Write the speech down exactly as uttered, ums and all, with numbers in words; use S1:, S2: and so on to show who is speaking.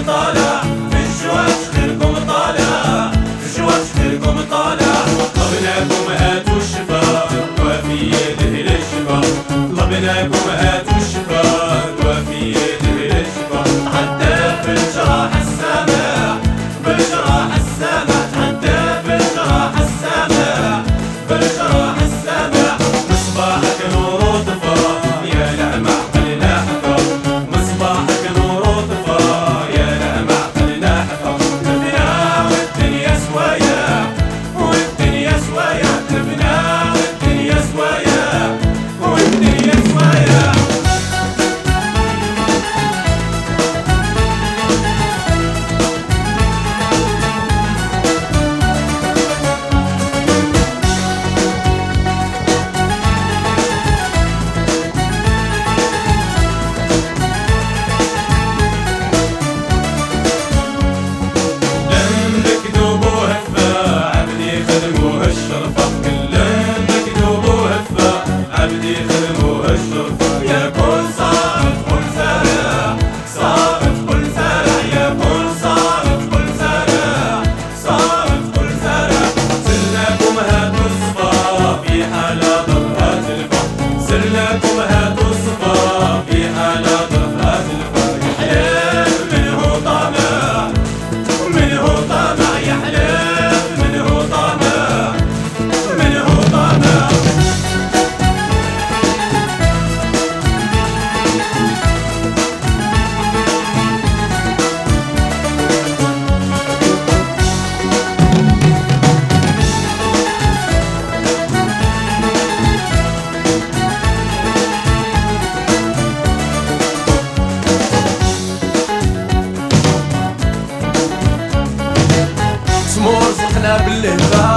S1: طالع في الجواش خيركم طالع في الجواش خيركم طالع طلبناكم هاتوا الشفا وفي دهر الشفا طلبناكم هاتوا الشفا وفي دهر الشفا تعدى بالجراح السامع بالجراح السامع تعدى بالجراح السامع بالجراح السامع مصباحك نور وطفى يا لمع قلنا حفا مصباحك نور وطفى يا لمع قلنا حفا تبنا والدنيا سوايا والدنيا سوايا تبنا والدنيا سوايا والدنيا سوايا عبدي خدموها الشرطة يا كل صارت كل زارع صارت كل زارع يا كل صارت كل زارع صارت كل زارع سلناكم هاتوا الصفا في حالة ضرها تلفا سلناكم هاتوا الصفا في حالة ضرها تلفا يحلف منه طامع منه طامع يحلف منه طامع منه طامع مرزقنا باللهفة